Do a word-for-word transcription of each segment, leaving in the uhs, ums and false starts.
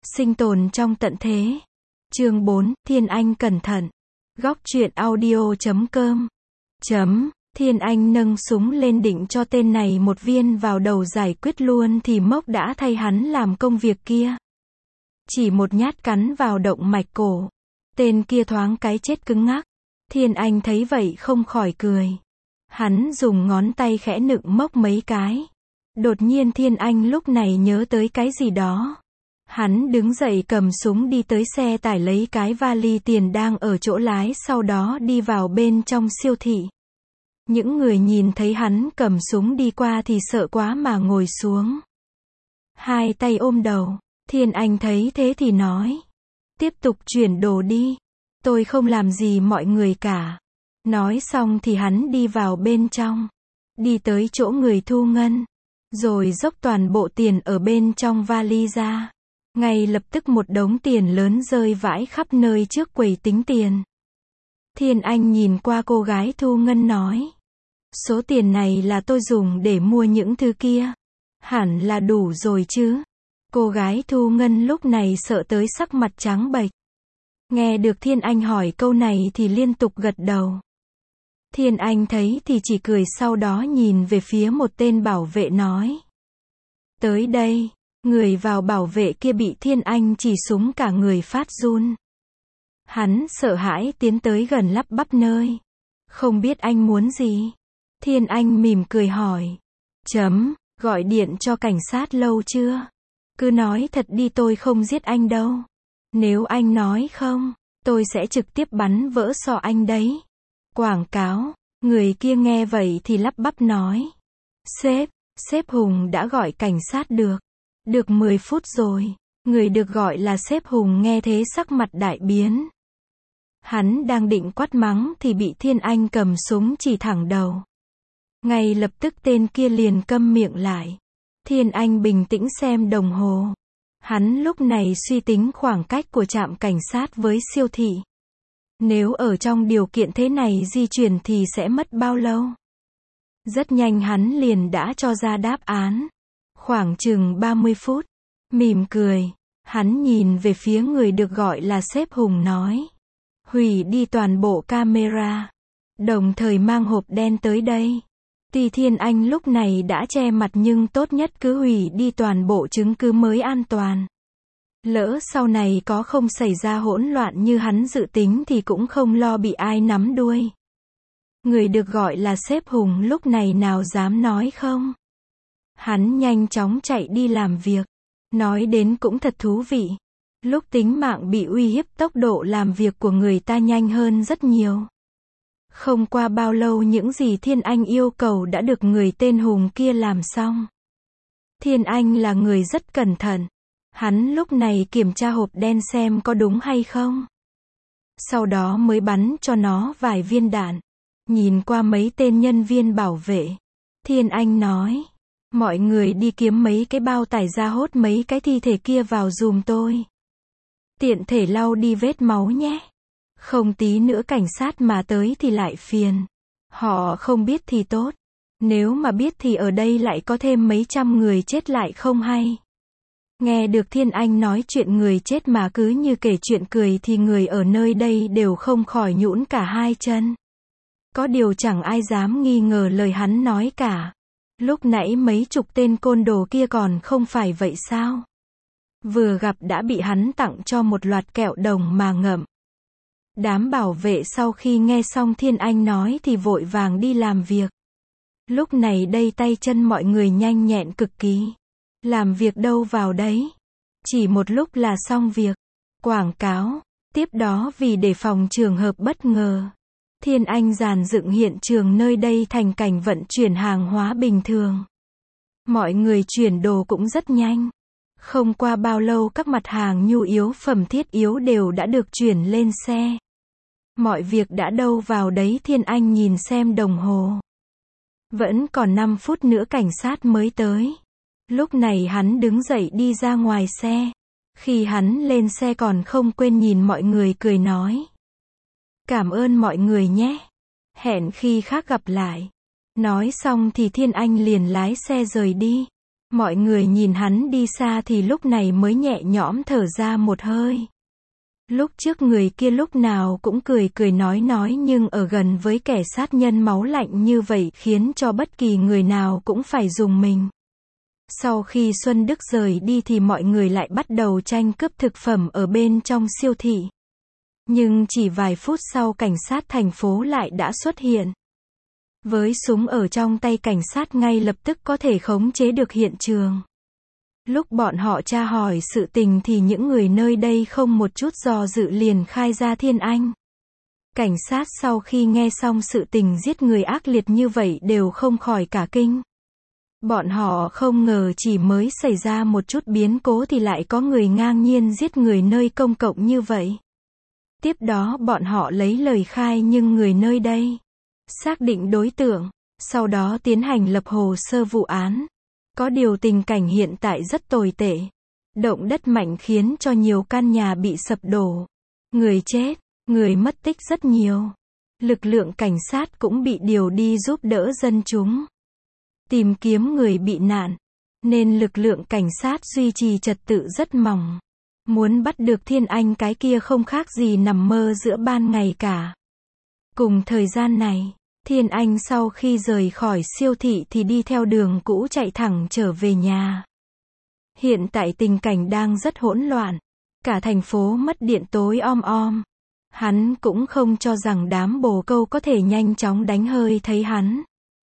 Sinh tồn trong tận thế. Chương bốn, Thiên Anh cẩn thận. Góc truyện audio chấm com. Chấm, Thiên Anh nâng súng lên định cho tên này một viên vào đầu giải quyết luôn thì Mốc đã thay hắn làm công việc kia. Chỉ một nhát cắn vào động mạch cổ. Tên kia thoáng cái chết cứng ngắc. Thiên Anh thấy vậy không khỏi cười. Hắn dùng ngón tay khẽ nựng Mốc mấy cái. Đột nhiên Thiên Anh lúc này nhớ tới cái gì đó. Hắn đứng dậy cầm súng đi tới xe tải lấy cái vali tiền đang ở chỗ lái, sau đó đi vào bên trong siêu thị. Những người nhìn thấy hắn cầm súng đi qua thì sợ quá mà ngồi xuống. Hai tay ôm đầu. Thiên Anh thấy thế thì nói. Tiếp tục chuyển đồ đi. Tôi không làm gì mọi người cả. Nói xong thì hắn đi vào bên trong. Đi tới chỗ người thu ngân. Rồi dốc toàn bộ tiền ở bên trong vali ra. Ngay lập tức một đống tiền lớn rơi vãi khắp nơi trước quầy tính tiền. Thiên Anh nhìn qua cô gái thu ngân nói. Số tiền này là tôi dùng để mua những thứ kia. Hẳn là đủ rồi chứ. Cô gái thu ngân lúc này sợ tới sắc mặt trắng bệch. Nghe được Thiên Anh hỏi câu này thì liên tục gật đầu. Thiên Anh thấy thì chỉ cười, sau đó nhìn về phía một tên bảo vệ nói. Tới đây. Người vào bảo vệ kia bị Thiên Anh chỉ súng cả người phát run. Hắn sợ hãi tiến tới gần lắp bắp nơi. Không biết anh muốn gì? Thiên Anh mỉm cười hỏi. Chấm, gọi điện cho cảnh sát lâu chưa? Cứ nói thật đi, tôi không giết anh đâu. Nếu anh nói không, tôi sẽ trực tiếp bắn vỡ sọ anh đấy. Quảng cáo. Người kia nghe vậy thì lắp bắp nói. Sếp, sếp Hùng đã gọi cảnh sát được. Được mười phút rồi. Người được gọi là sếp Hùng nghe thế sắc mặt đại biến. Hắn đang định quát mắng thì bị Thiên Anh cầm súng chỉ thẳng đầu. Ngay lập tức tên kia liền câm miệng lại. Thiên Anh bình tĩnh xem đồng hồ. Hắn lúc này suy tính khoảng cách của trạm cảnh sát với siêu thị. Nếu ở trong điều kiện thế này di chuyển thì sẽ mất bao lâu? Rất nhanh hắn liền đã cho ra đáp án. Khoảng chừng ba mươi phút. Mỉm cười. Hắn nhìn về phía người được gọi là sếp Hùng nói. Hủy đi toàn bộ camera. Đồng thời mang hộp đen tới đây. Tuy Thiên Anh lúc này đã che mặt nhưng tốt nhất cứ hủy đi toàn bộ chứng cứ mới an toàn. Lỡ sau này có không xảy ra hỗn loạn như hắn dự tính thì cũng không lo bị ai nắm đuôi. Người được gọi là sếp Hùng lúc này nào dám nói không. Hắn nhanh chóng chạy đi làm việc. Nói đến cũng thật thú vị. Lúc tính mạng bị uy hiếp, tốc độ làm việc của người ta nhanh hơn rất nhiều. Không qua bao lâu những gì Thiên Anh yêu cầu đã được người tên Hùng kia làm xong. Thiên Anh là người rất cẩn thận. Hắn lúc này kiểm tra hộp đen xem có đúng hay không. Sau đó mới bắn cho nó vài viên đạn. Nhìn qua mấy tên nhân viên bảo vệ. Thiên Anh nói. Mọi người đi kiếm mấy cái bao tải ra hốt mấy cái thi thể kia vào giùm tôi. Tiện thể lau đi vết máu nhé. Không tí nữa cảnh sát mà tới thì lại phiền. Họ không biết thì tốt. Nếu mà biết thì ở đây lại có thêm mấy trăm người chết lại không hay. Nghe được Thiên Anh nói chuyện người chết mà cứ như kể chuyện cười thì người ở nơi đây đều không khỏi nhũn cả hai chân. Có điều chẳng ai dám nghi ngờ lời hắn nói cả. Lúc nãy mấy chục tên côn đồ kia còn không phải vậy sao? Vừa gặp đã bị hắn tặng cho một loạt kẹo đồng mà ngậm. Đám bảo vệ sau khi nghe xong Thiên Anh nói thì vội vàng đi làm việc. Lúc này đây tay chân mọi người nhanh nhẹn cực kỳ. Làm việc đâu vào đấy. Chỉ một lúc là xong việc. Quảng cáo. Tiếp đó vì đề phòng trường hợp bất ngờ, Thiên Anh dàn dựng hiện trường nơi đây thành cảnh vận chuyển hàng hóa bình thường. Mọi người chuyển đồ cũng rất nhanh. Không qua bao lâu các mặt hàng nhu yếu phẩm thiết yếu đều đã được chuyển lên xe. Mọi việc đã đâu vào đấy. Thiên Anh nhìn xem đồng hồ. Vẫn còn năm phút nữa cảnh sát mới tới. Lúc này hắn đứng dậy đi ra ngoài xe. Khi hắn lên xe còn không quên nhìn mọi người cười nói. Cảm ơn mọi người nhé. Hẹn khi khác gặp lại. Nói xong thì Thiên Anh liền lái xe rời đi. Mọi người nhìn hắn đi xa thì lúc này mới nhẹ nhõm thở ra một hơi. Lúc trước người kia lúc nào cũng cười cười nói nói nhưng ở gần với kẻ sát nhân máu lạnh như vậy khiến cho bất kỳ người nào cũng phải rùng mình. Sau khi Xuân Đức rời đi thì mọi người lại bắt đầu tranh cướp thực phẩm ở bên trong siêu thị. Nhưng chỉ vài phút sau cảnh sát thành phố lại đã xuất hiện. Với súng ở trong tay cảnh sát ngay lập tức có thể khống chế được hiện trường. Lúc bọn họ tra hỏi sự tình thì những người nơi đây không một chút do dự liền khai ra Thiên Anh. Cảnh sát sau khi nghe xong sự tình giết người ác liệt như vậy đều không khỏi cả kinh. Bọn họ không ngờ chỉ mới xảy ra một chút biến cố thì lại có người ngang nhiên giết người nơi công cộng như vậy. Tiếp đó bọn họ lấy lời khai nhưng người nơi đây xác định đối tượng, sau đó tiến hành lập hồ sơ vụ án. Có điều tình cảnh hiện tại rất tồi tệ. Động đất mạnh khiến cho nhiều căn nhà bị sập đổ. Người chết, người mất tích rất nhiều. Lực lượng cảnh sát cũng bị điều đi giúp đỡ dân chúng. Tìm kiếm người bị nạn. Nên lực lượng cảnh sát duy trì trật tự rất mỏng. Muốn bắt được Thiên Anh cái kia không khác gì nằm mơ giữa ban ngày cả. Cùng thời gian này, Thiên Anh sau khi rời khỏi siêu thị thì đi theo đường cũ chạy thẳng trở về nhà. Hiện tại tình cảnh đang rất hỗn loạn. Cả thành phố mất điện tối om om. Hắn cũng không cho rằng đám bồ câu có thể nhanh chóng đánh hơi thấy hắn.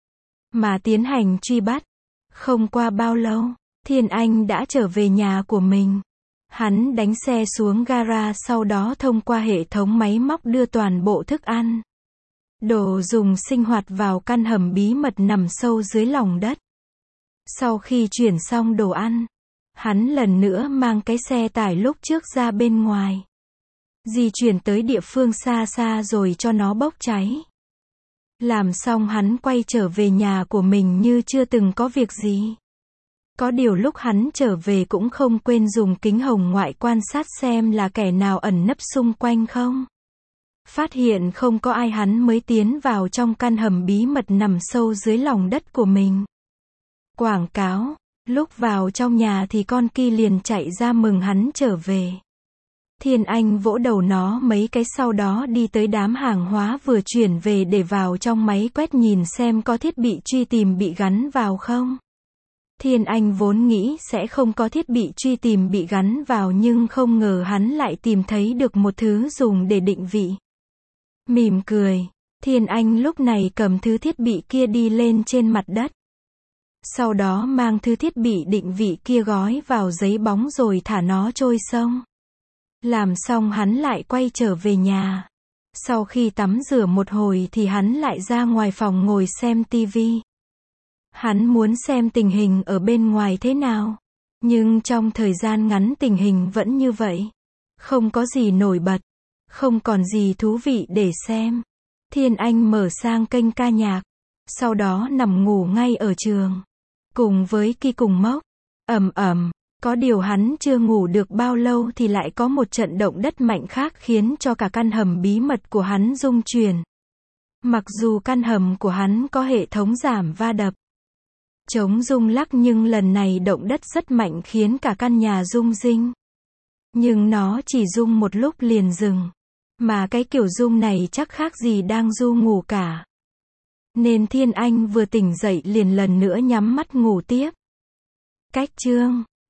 Mà tiến hành truy bắt. Không qua bao lâu, Thiên Anh đã trở về nhà của mình. Hắn đánh xe xuống gara sau đó thông qua hệ thống máy móc đưa toàn bộ thức ăn, đồ dùng sinh hoạt vào căn hầm bí mật nằm sâu dưới lòng đất. Sau khi chuyển xong đồ ăn, hắn lần nữa mang cái xe tải lúc trước ra bên ngoài. Di chuyển tới địa phương xa xa rồi cho nó bốc cháy. Làm xong hắn quay trở về nhà của mình như chưa từng có việc gì. Có điều lúc hắn trở về cũng không quên dùng kính hồng ngoại quan sát xem là kẻ nào ẩn nấp xung quanh không. Phát hiện không có ai hắn mới tiến vào trong căn hầm bí mật nằm sâu dưới lòng đất của mình. Quảng cáo, lúc vào trong nhà thì con kia liền chạy ra mừng hắn trở về. Thiên Anh vỗ đầu nó mấy cái sau đó đi tới đám hàng hóa vừa chuyển về để vào trong máy quét nhìn xem có thiết bị truy tìm bị gắn vào không. Thiên Anh vốn nghĩ sẽ không có thiết bị truy tìm bị gắn vào nhưng không ngờ hắn lại tìm thấy được một thứ dùng để định vị. Mỉm cười, Thiên Anh lúc này cầm thứ thiết bị kia đi lên trên mặt đất. Sau đó mang thứ thiết bị định vị kia gói vào giấy bóng rồi thả nó trôi sông. Làm xong hắn lại quay trở về nhà. Sau khi tắm rửa một hồi thì hắn lại ra ngoài phòng ngồi xem tivi. Hắn muốn xem tình hình ở bên ngoài thế nào. Nhưng trong thời gian ngắn tình hình vẫn như vậy. Không có gì nổi bật. Không còn gì thú vị để xem. Thiên Anh mở sang kênh ca nhạc. Sau đó nằm ngủ ngay ở trường. Cùng với Ki cùng Mốc. Ầm ầm. Có điều hắn chưa ngủ được bao lâu thì lại có một trận động đất mạnh khác khiến cho cả căn hầm bí mật của hắn rung chuyển. Mặc dù căn hầm của hắn có hệ thống giảm va đập, chống rung lắc nhưng lần này động đất rất mạnh khiến cả căn nhà rung rinh. Nhưng nó chỉ rung một lúc liền dừng. Mà cái kiểu rung này chắc khác gì đang du ngủ cả. Nên Thiên Anh vừa tỉnh dậy liền lần nữa nhắm mắt ngủ tiếp. Cách chương